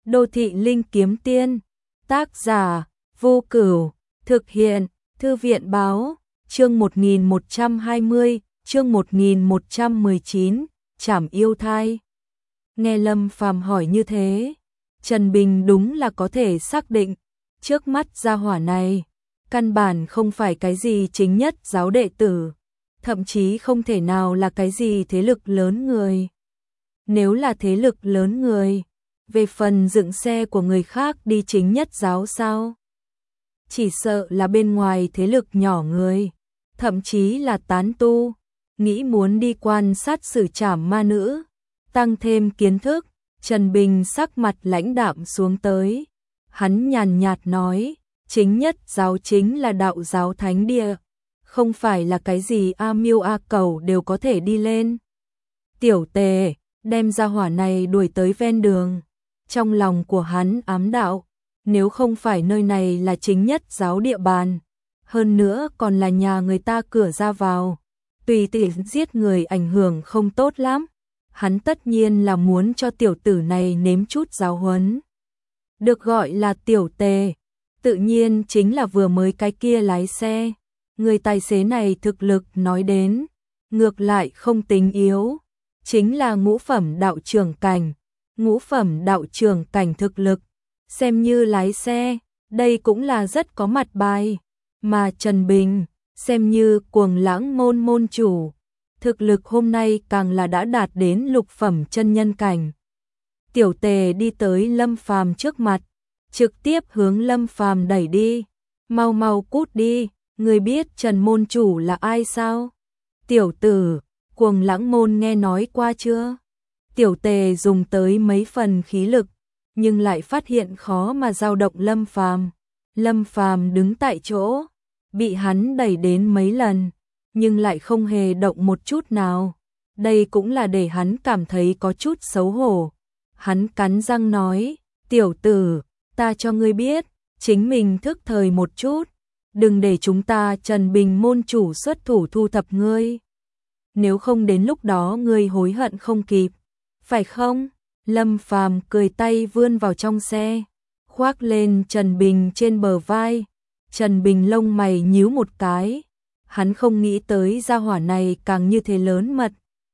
Đô thị linh kiếm tiên, tác giả, Vô Cửu, thực hiện, Thư viện báo, chương 1120, chương 1119, trảm yêu thai. Nghe Lâm Phàm hỏi như thế, Trần Bình đúng là có thể xác định, trước mắt gia hỏa này, căn bản không phải cái gì chính nhất giáo đệ tử, thậm chí không thể nào là cái gì thế lực lớn người. Nếu là thế lực lớn người, về phần dựng xe của người khác đi chính nhất giáo sao? Chỉ sợ là bên ngoài thế lực nhỏ người, thậm chí là tán tu, nghĩ muốn đi quan sát xử trảm ma nữ, tăng thêm kiến thức. Trần Bình sắc mặt lãnh đạm xuống tới, hắn nhàn nhạt nói, chính nhất giáo chính là đạo giáo thánh địa, không phải là cái gì A Miêu A Cẩu đều có thể đi lên. Tiểu Tề đem ra hỏa này đuổi tới ven đường, trong lòng của hắn ám đạo, nếu không phải nơi này là chính nhất giáo địa bàn, hơn nữa còn là nhà người ta cửa ra vào, tùy tiện giết người ảnh hưởng không tốt lắm. Hắn tất nhiên là muốn cho tiểu tử này nếm chút giáo huấn. Được gọi là Tiểu Tề, tự nhiên chính là vừa mới cái kia lái xe. Người tài xế này thực lực nói đến, ngược lại không tính yếu, chính là ngũ phẩm đạo trưởng cảnh. Ngũ phẩm đạo trưởng cảnh thực lực, xem như lái xe, đây cũng là rất có mặt bài. Mà Trần Bình, xem như Cuồng Lãng môn môn chủ, thực lực hôm nay càng là đã đạt đến lục phẩm chân nhân cảnh. Tiểu Tề đi tới Lâm Phàm trước mặt, trực tiếp hướng Lâm Phàm đẩy đi, mau mau cút đi, người biết Trần môn chủ là ai sao? Tiểu tử, Cuồng Lãng môn nghe nói qua chưa? Tiểu Tề dùng tới mấy phần khí lực, nhưng lại phát hiện khó mà dao động Lâm Phàm. Lâm Phàm đứng tại chỗ, bị hắn đẩy đến mấy lần, nhưng lại không hề động một chút nào. Đây cũng là để hắn cảm thấy có chút xấu hổ. Hắn cắn răng nói, tiểu tử, ta cho ngươi biết, chính mình thức thời một chút, đừng để chúng ta Trần Bình môn chủ xuất thủ thu thập ngươi. Nếu không đến lúc đó ngươi hối hận không kịp, phải không? Lâm Phàm cười tay vươn vào trong xe, khoác lên Trần Bình trên bờ vai. Trần Bình lông mày nhíu một cái, hắn không nghĩ tới gia hỏa này càng như thế lớn mật,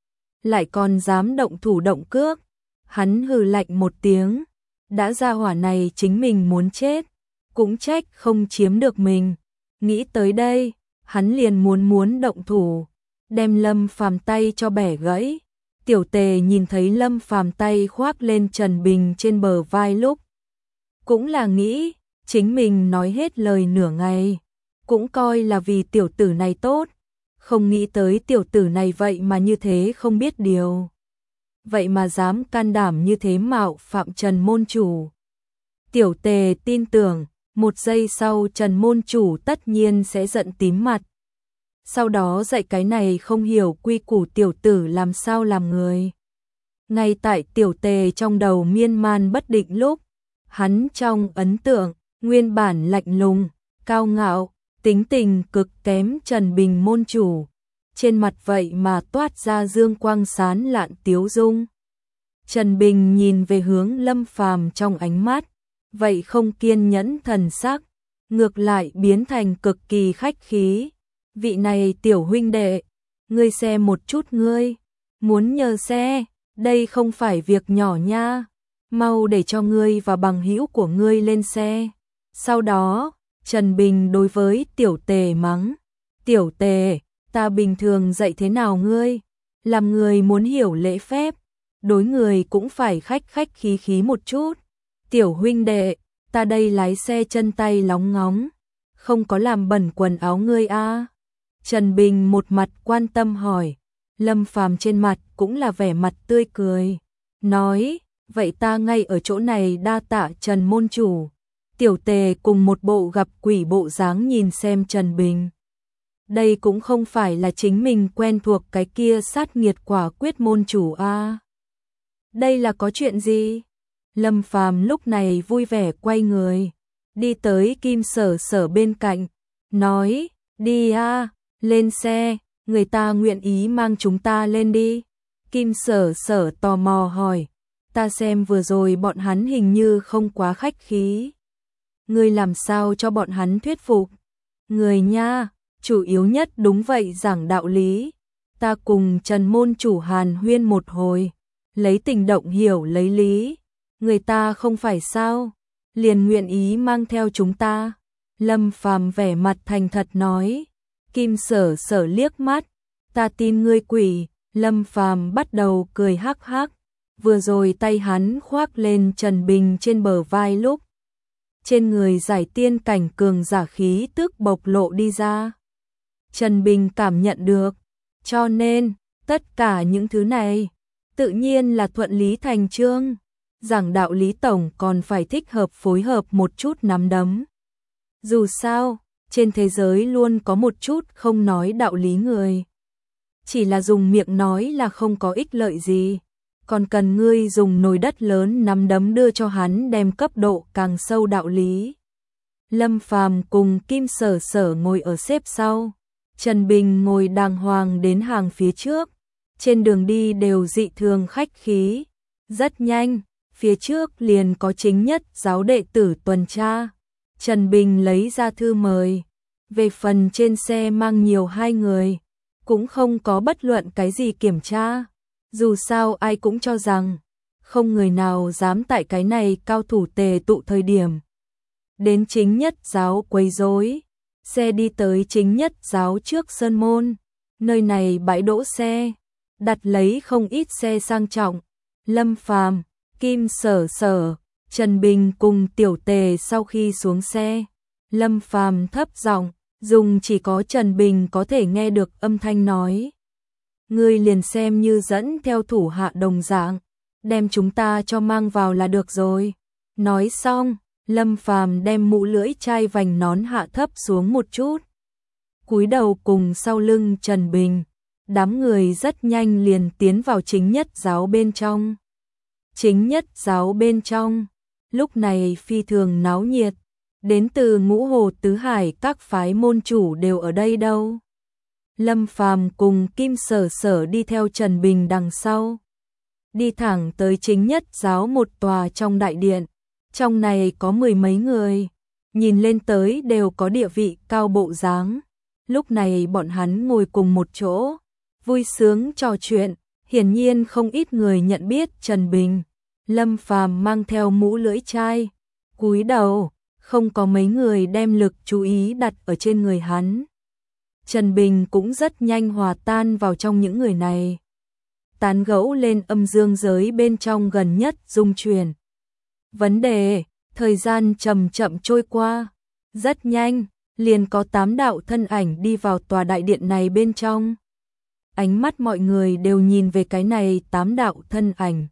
lại còn dám động thủ động cước. Hắn hừ lạnh một tiếng, đã gia hỏa này chính mình muốn chết, cũng trách không chiếm được mình. Nghĩ tới đây, hắn liền muốn động thủ, đem Lâm Phàm tay cho bẻ gãy. Tiểu Tề nhìn thấy Lâm Phàm tay khoác lên Trần Bình trên bờ vai lúc, cũng là nghĩ, chính mình nói hết lời nửa ngày, cũng coi là vì tiểu tử này tốt, không nghĩ tới tiểu tử này vậy mà như thế không biết điều. Vậy mà dám can đảm như thế mạo phạm Trần môn chủ. Tiểu Tề tin tưởng, một giây sau Trần môn chủ tất nhiên sẽ giận tím mặt. Sau đó dạy cái này không hiểu quy củ tiểu tử làm sao làm người. Ngay tại Tiểu Tề trong đầu miên man bất định lúc, hắn trong ấn tượng, nguyên bản lạnh lùng, cao ngạo, tính tình cực kém Trần Bình môn chủ, trên mặt vậy mà toát ra dương quang sán lạn tiếu dung. Trần Bình nhìn về hướng Lâm Phàm trong ánh mắt, vậy không kiên nhẫn thần sắc, ngược lại biến thành cực kỳ khách khí. Vị này tiểu huynh đệ, ngươi xem một chút ngươi, muốn nhờ xe, đây không phải việc nhỏ nha, mau để cho ngươi và bằng hữu của ngươi lên xe. Sau đó, Trần Bình đối với Tiểu Tề mắng, Tiểu Tề, ta bình thường dạy thế nào ngươi, làm người muốn hiểu lễ phép, đối người cũng phải khách khách khí khí một chút. Tiểu huynh đệ, ta đây lái xe chân tay lóng ngóng, không có làm bẩn quần áo ngươi a? Trần Bình một mặt quan tâm hỏi. Lâm Phàm trên mặt cũng là vẻ mặt tươi cười, nói, vậy ta ngay ở chỗ này đa tạ Trần môn chủ. Tiểu Tề cùng một bộ gặp quỷ bộ dáng nhìn xem Trần Bình. Đây cũng không phải là chính mình quen thuộc cái kia sát nghiệt quả quyết môn chủ a. Đây là có chuyện gì? Lâm Phàm lúc này vui vẻ quay người, đi tới Kim Sở Sở bên cạnh, nói, đi a, lên xe, người ta nguyện ý mang chúng ta lên đi. Kim Sở Sở tò mò hỏi, ta xem vừa rồi bọn hắn hình như không quá khách khí. Ngươi làm sao cho bọn hắn thuyết phục? Người nha, chủ yếu nhất đúng vậy giảng đạo lý. Ta cùng Trần môn chủ hàn huyên một hồi, lấy tình động hiểu lấy lý. Người ta không phải sao, liền nguyện ý mang theo chúng ta. Lâm Phàm vẻ mặt thành thật nói. Kim Sở Sở liếc mắt, ta tin ngươi quỷ. Lâm Phàm bắt đầu cười hắc hắc. Vừa rồi tay hắn khoác lên Trần Bình trên bờ vai lúc trên người giải tiên cảnh cường giả khí tức bộc lộ đi ra. Trần Bình cảm nhận được, cho nên tất cả những thứ này tự nhiên là thuận lý thành chương. Giảng đạo lý tổng còn phải thích hợp phối hợp một chút nắm đấm. Dù sao, trên thế giới luôn có một chút không nói đạo lý người. Chỉ là dùng miệng nói là không có ích lợi gì. Còn cần ngươi dùng nồi đất lớn nắm đấm đưa cho hắn đem cấp độ càng sâu đạo lý. Lâm Phàm cùng Kim Sở Sở ngồi ở xếp sau. Trần Bình ngồi đàng hoàng đến hàng phía trước. Trên đường đi đều dị thường khách khí. Rất nhanh, phía trước liền có chính nhất giáo đệ tử tuần tra. Trần Bình lấy ra thư mời. Về phần trên xe mang nhiều 2 người, cũng không có bất luận cái gì kiểm tra. Dù sao ai cũng cho rằng, không người nào dám tại cái này cao thủ tề tụ thời điểm. Đến chính nhất giáo quấy rối, xe đi tới chính nhất giáo trước sơn môn. Nơi này bãi đỗ xe, đặt lấy không ít xe sang trọng. Lâm Phàm, Kim Sở Sở, Trần Bình cùng Tiểu Tề sau khi xuống xe. Lâm Phàm thấp giọng, dùng chỉ có Trần Bình có thể nghe được âm thanh nói. Ngươi liền xem như dẫn theo thủ hạ đồng dạng, đem chúng ta cho mang vào là được rồi. Nói xong, Lâm Phàm đem mũ lưỡi chai vành nón hạ thấp xuống một chút. Cúi đầu cùng sau lưng Trần Bình, đám người rất nhanh liền tiến vào chính nhất giáo bên trong. Chính nhất giáo bên trong, lúc này phi thường náo nhiệt, đến từ Ngũ Hồ Tứ Hải các phái môn chủ đều ở đây đâu. Lâm Phàm cùng Kim Sở Sở đi theo Trần Bình đằng sau, đi thẳng tới chính nhất giáo một tòa trong đại điện. Trong này có 10 mấy người, nhìn lên tới đều có địa vị cao bộ dáng. Lúc này bọn hắn ngồi cùng một chỗ, vui sướng trò chuyện, hiển nhiên không ít người nhận biết Trần Bình. Lâm Phàm mang theo mũ lưỡi chai, cúi đầu, không có mấy người đem lực chú ý đặt ở trên người hắn. Trần Bình cũng rất nhanh hòa tan vào trong những người này. Tán gẫu lên âm dương giới bên trong gần nhất dung truyền. Vấn đề, thời gian chậm chậm trôi qua. Rất nhanh, liền có 8 đạo thân ảnh đi vào tòa đại điện này bên trong. Ánh mắt mọi người đều nhìn về cái này 8 đạo thân ảnh.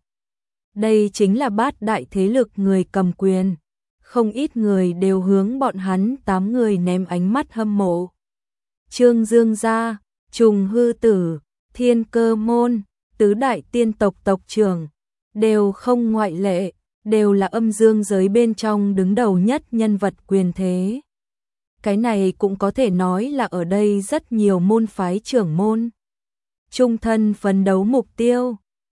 Đây chính là 8 đại thế lực người cầm quyền. Không ít người đều hướng bọn hắn 8 người ném ánh mắt hâm mộ. Trương Dương Gia, Trùng Hư Tử, Thiên Cơ Môn, tứ đại tiên tộc tộc trưởng, đều không ngoại lệ, đều là âm dương giới bên trong đứng đầu nhất nhân vật quyền thế. Cái này cũng có thể nói là ở đây rất nhiều môn phái trưởng môn. Trung thân phấn đấu mục tiêu.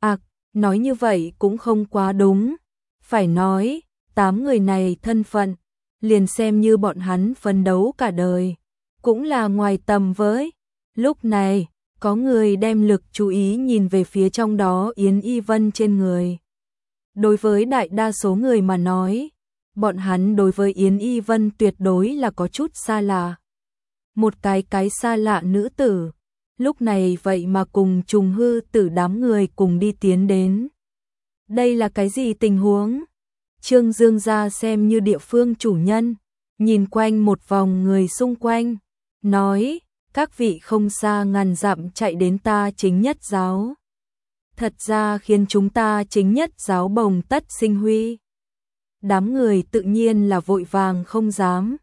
Nói như vậy cũng không quá đúng. Phải nói, 8 người này thân phận, liền xem như bọn hắn phấn đấu cả đời, cũng là ngoài tầm với. Lúc này, có người đem lực chú ý nhìn về phía trong đó Yến Y Vân trên người. Đối với đại đa số người mà nói, bọn hắn đối với Yến Y Vân tuyệt đối là có chút xa lạ. Một cái xa lạ nữ tử, lúc này vậy mà cùng Trùng Hư Tử đám người cùng đi tiến đến. Đây là cái gì tình huống? Trương Dương Gia xem như địa phương chủ nhân, nhìn quanh một vòng người xung quanh, nói, các vị không xa ngàn dặm chạy đến ta chính nhất giáo. Thật ra khiến chúng ta chính nhất giáo bồng tất sinh huy. Đám người tự nhiên là vội vàng không dám.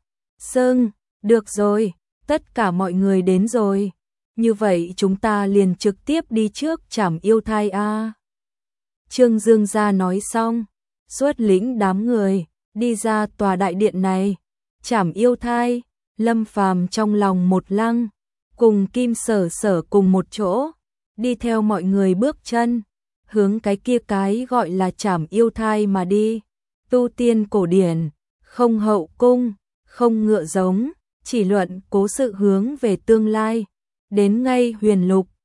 Được rồi, tất cả mọi người đến rồi. Như vậy chúng ta liền trực tiếp đi trước trảm yêu thai a. Trương Dương Gia nói xong, xuất lĩnh đám người, đi ra tòa đại điện này. Trảm yêu thai, Lâm Phàm trong lòng một lăng, cùng Kim Sở Sở cùng một chỗ, đi theo mọi người bước chân. hướng cái kia cái gọi là trảm yêu thai mà đi. Tu tiên cổ điển, không hậu cung, không ngựa giống, chỉ luận cố sự hướng về tương lai. Đến ngay huyền lục,